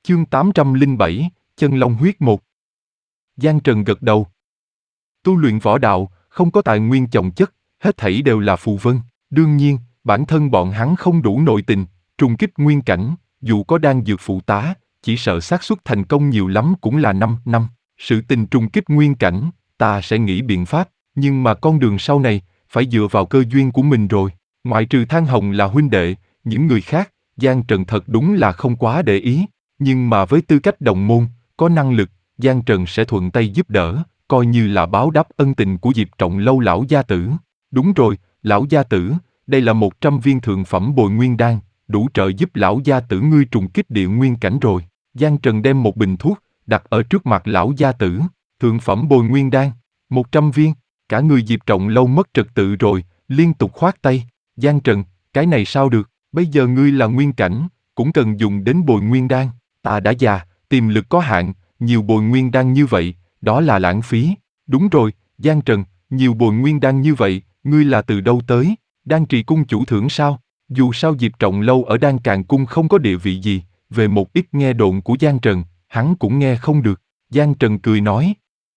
Chương 807, Chân Long huyết 1. Giang Trần gật đầu. Tu luyện võ đạo, không có tài nguyên chồng chất, hết thảy đều là phù vân. Đương nhiên, bản thân bọn hắn không đủ nội tình, trùng kích nguyên cảnh, dù có đan dược phụ tá, chỉ sợ xác suất thành công nhiều lắm cũng là 5 năm. Sự tình trùng kích nguyên cảnh, ta sẽ nghĩ biện pháp, nhưng mà con đường sau này, phải dựa vào cơ duyên của mình rồi. Ngoại trừ Thang Hồng là huynh đệ, những người khác, Giang Trần thật đúng là không quá để ý. Nhưng mà với tư cách đồng môn, có năng lực, Giang Trần sẽ thuận tay giúp đỡ, coi như là báo đáp ân tình của Diệp Trọng Lâu lão gia tử. Đúng rồi, lão gia tử, đây là 100 viên thượng phẩm bồi nguyên đan, đủ trợ giúp lão gia tử ngươi trùng kích địa nguyên cảnh rồi. Giang Trần đem một bình thuốc, đặt ở trước mặt lão gia tử. Thượng phẩm bồi nguyên đan, 100 viên, cả người Diệp Trọng Lâu mất trật tự rồi, liên tục khoát tay. Giang Trần, cái này sao được, bây giờ ngươi là nguyên cảnh, cũng cần dùng đến bồi nguyên đan. Ta đã già, tiềm lực có hạn, nhiều bồi nguyên đan như vậy, đó là lãng phí. Đúng rồi, Giang Trần, nhiều bồi nguyên đan như vậy, ngươi là từ đâu tới? Đan Trì cung chủ thưởng sao? Dù sao Diệp Trọng Lâu ở Đan Càn cung không có địa vị gì, về một ít nghe đồn của Giang Trần, hắn cũng nghe không được. Giang Trần cười nói.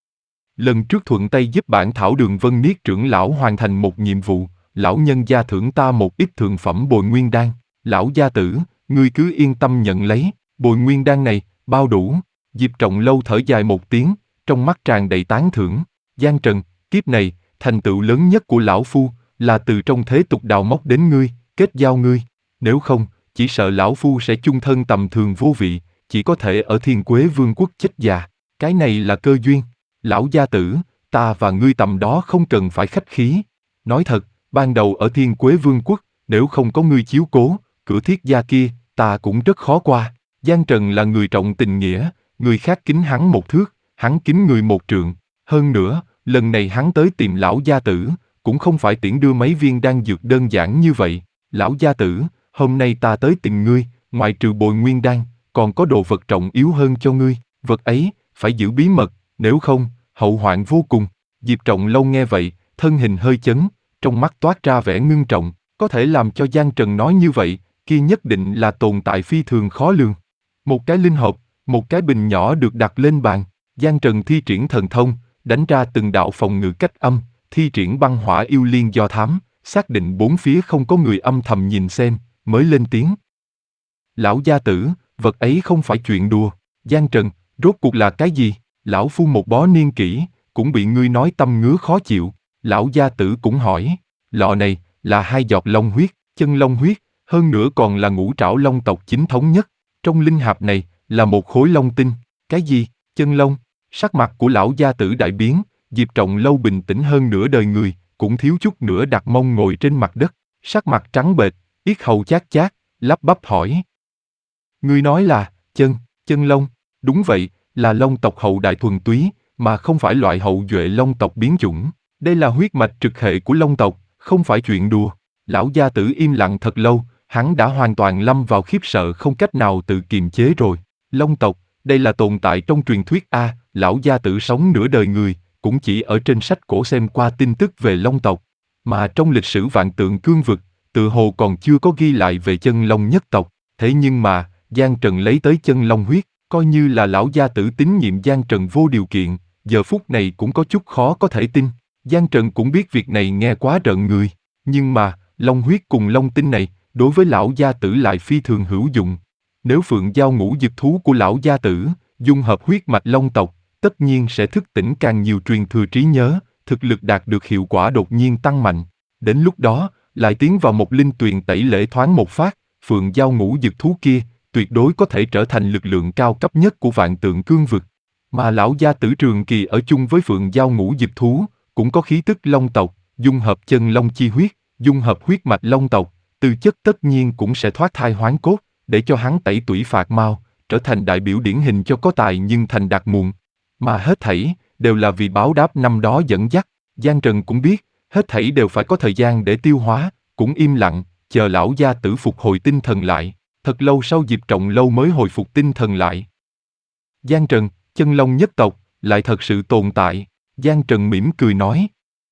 Lần trước thuận tay giúp bản thảo Đường Vân Niết trưởng lão hoàn thành một nhiệm vụ, lão nhân gia thưởng ta một ít thượng phẩm bồi nguyên đan. Lão gia tử, ngươi cứ yên tâm nhận lấy. Bồi nguyên đan này, bao đủ. Diệp Trọng Lâu thở dài một tiếng, trong mắt tràn đầy tán thưởng. Giang Trần, kiếp này, thành tựu lớn nhất của lão phu, là từ trong thế tục đào móc đến ngươi, kết giao ngươi. Nếu không, chỉ sợ lão phu sẽ chung thân tầm thường vô vị, chỉ có thể ở Thiên Quế Vương quốc chết già. Cái này là cơ duyên. Lão gia tử, ta và ngươi tầm đó không cần phải khách khí. Nói thật, ban đầu ở Thiên Quế Vương quốc, nếu không có ngươi chiếu cố, cửa thiết gia kia, ta cũng rất khó qua. Giang Trần là người trọng tình nghĩa, người khác kính hắn một thước, hắn kính người một trượng. Hơn nữa, lần này hắn tới tìm lão gia tử, cũng không phải tiễn đưa mấy viên đan dược đơn giản như vậy. Lão gia tử, hôm nay ta tới tìm ngươi, ngoại trừ bồi nguyên đan, còn có đồ vật trọng yếu hơn cho ngươi. Vật ấy, phải giữ bí mật, nếu không, hậu hoạn vô cùng. Diệp Trọng Lâu nghe vậy, thân hình hơi chấn, trong mắt toát ra vẻ ngưng trọng. Có thể làm cho Giang Trần nói như vậy, kia nhất định là tồn tại phi thường khó lường. Một cái linh hộp, một cái bình nhỏ được đặt lên bàn. Giang Trần thi triển thần thông, đánh ra từng đạo phòng ngự cách âm, thi triển băng hỏa yêu liên do thám, xác định bốn phía không có người âm thầm nhìn xem, mới lên tiếng. Lão gia tử, vật ấy không phải chuyện đùa. Giang Trần, rốt cuộc là cái gì? Lão phu một bó niên kỷ, cũng bị ngươi nói tâm ngứa khó chịu. Lão gia tử cũng hỏi, lọ này là 2 giọt long huyết, chân long huyết, hơn nữa còn là ngũ trảo long tộc chính thống nhất. Trong linh hạp này là một khối long tinh. Cái gì? Chân long? Sắc mặt của lão gia tử đại biến, Diệp Trọng Lâu bình tĩnh hơn nửa đời người, cũng thiếu chút nữa đặt mông ngồi trên mặt đất, sắc mặt trắng bệch, yết hầu chát chát, lắp bắp hỏi. Ngươi nói là, chân long? Đúng vậy, là long tộc hậu đại thuần túy, mà không phải loại hậu duệ long tộc biến chủng. Đây là huyết mạch trực hệ của long tộc, không phải chuyện đùa. Lão gia tử im lặng thật lâu, hắn đã hoàn toàn lâm vào khiếp sợ không cách nào tự kiềm chế rồi. Long tộc, đây là tồn tại trong truyền thuyết a. Lão gia tử sống nửa đời người, cũng chỉ ở trên sách cổ xem qua tin tức về long tộc, mà trong lịch sử Vạn Tượng Cương vực, tự hồ còn chưa có ghi lại về chân long nhất tộc. Thế nhưng mà, Giang Trần lấy tới chân long huyết, coi như là lão gia tử tín nhiệm Giang Trần vô điều kiện, giờ phút này cũng có chút khó có thể tin. Giang Trần cũng biết việc này nghe quá rợn người, nhưng mà, long huyết cùng long tinh này, đối với lão gia tử lại phi thường hữu dụng. Nếu Phượng Giao ngũ dực thú của lão gia tử, dung hợp huyết mạch long tộc, tất nhiên sẽ thức tỉnh càng nhiều truyền thừa trí nhớ, thực lực đạt được hiệu quả đột nhiên tăng mạnh. Đến lúc đó, lại tiến vào một linh tuyền tẩy lễ thoáng một phát, Phượng Giao ngũ dực thú kia, tuyệt đối có thể trở thành lực lượng cao cấp nhất của Vạn Tượng Cương vực. Mà lão gia tử trường kỳ ở chung với Phượng Giao ngũ dực thú, cũng có khí tức long tộc, dung hợp chân long chi huyết, dung hợp huyết mạch long tộc, tư chất tất nhiên cũng sẽ thoát thai hoán cốt, để cho hắn tẩy tủy phạt mau, trở thành đại biểu điển hình cho có tài nhưng thành đạt muộn. Mà hết thảy, đều là vì báo đáp năm đó dẫn dắt. Giang Trần cũng biết, hết thảy đều phải có thời gian để tiêu hóa, cũng im lặng, chờ lão gia tử phục hồi tinh thần lại. Thật lâu sau Diệp Trọng Lâu mới hồi phục tinh thần lại. Giang Trần, chân long nhất tộc, lại thật sự tồn tại. Giang Trần mỉm cười nói.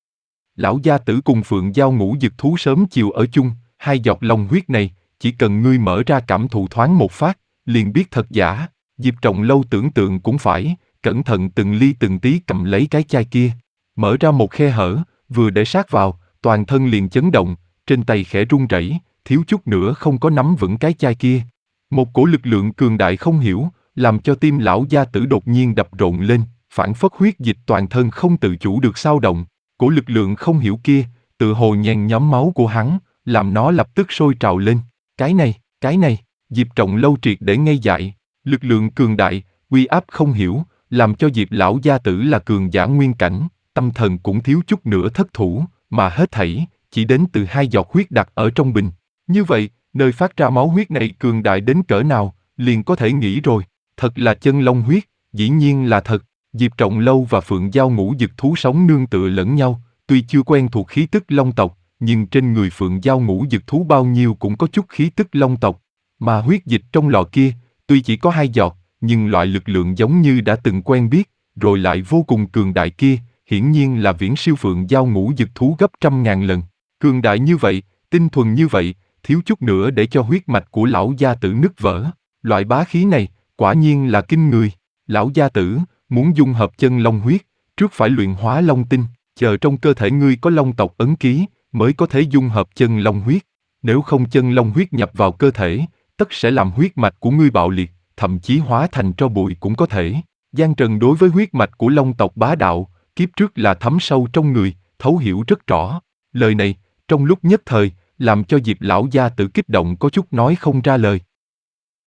Lão gia tử cùng Phượng Giao ngũ dực thú sớm chiều ở chung, 2 giọt long huyết này, chỉ cần ngươi mở ra cảm thụ thoáng một phát, liền biết thật giả. Diệp Trọng Lâu tưởng tượng cũng phải, cẩn thận từng ly từng tí cầm lấy cái chai kia. Mở ra một khe hở, vừa để sát vào, toàn thân liền chấn động, trên tay khẽ run rẩy, thiếu chút nữa không có nắm vững cái chai kia. Một cổ lực lượng cường đại không hiểu, làm cho tim lão gia tử đột nhiên đập rộn lên, phảng phất huyết dịch toàn thân không tự chủ được xao động. Cổ lực lượng không hiểu kia, tự hồ nhen nhóm máu của hắn, làm nó lập tức sôi trào lên. Cái này, Diệp Trọng Lâu triệt để ngây dại, lực lượng cường đại, uy áp không hiểu, làm cho Diệp lão gia tử là cường giả nguyên cảnh, tâm thần cũng thiếu chút nữa thất thủ, mà hết thảy chỉ đến từ 2 giọt huyết đặt ở trong bình. Như vậy, nơi phát ra máu huyết này cường đại đến cỡ nào, liền có thể nghĩ rồi, thật là chân long huyết, dĩ nhiên là thật. Diệp Trọng Lâu và Phượng Giao ngũ dực thú sống nương tựa lẫn nhau, tuy chưa quen thuộc khí tức long tộc, nhưng trên người Phượng Giao ngũ dực thú bao nhiêu cũng có chút khí tức long tộc. Mà huyết dịch trong lọ kia, tuy chỉ có 2 giọt, nhưng loại lực lượng giống như đã từng quen biết, rồi lại vô cùng cường đại kia, hiển nhiên là viễn siêu Phượng Giao ngũ dực thú gấp trăm ngàn lần. Cường đại như vậy, tinh thuần như vậy, thiếu chút nữa để cho huyết mạch của lão gia tử nứt vỡ. Loại bá khí này, quả nhiên là kinh người. Lão gia tử, muốn dung hợp chân long huyết, trước phải luyện hóa long tinh, chờ trong cơ thể ngươi có long tộc ấn ký, mới có thể dung hợp chân long huyết. Nếu không chân long huyết nhập vào cơ thể, tất sẽ làm huyết mạch của ngươi bạo liệt, thậm chí hóa thành tro bụi cũng có thể. Giang Trần đối với huyết mạch của long tộc bá đạo, kiếp trước là thấm sâu trong người, thấu hiểu rất rõ. Lời này, trong lúc nhất thời, làm cho Diệp lão gia tử kích động có chút nói không ra lời.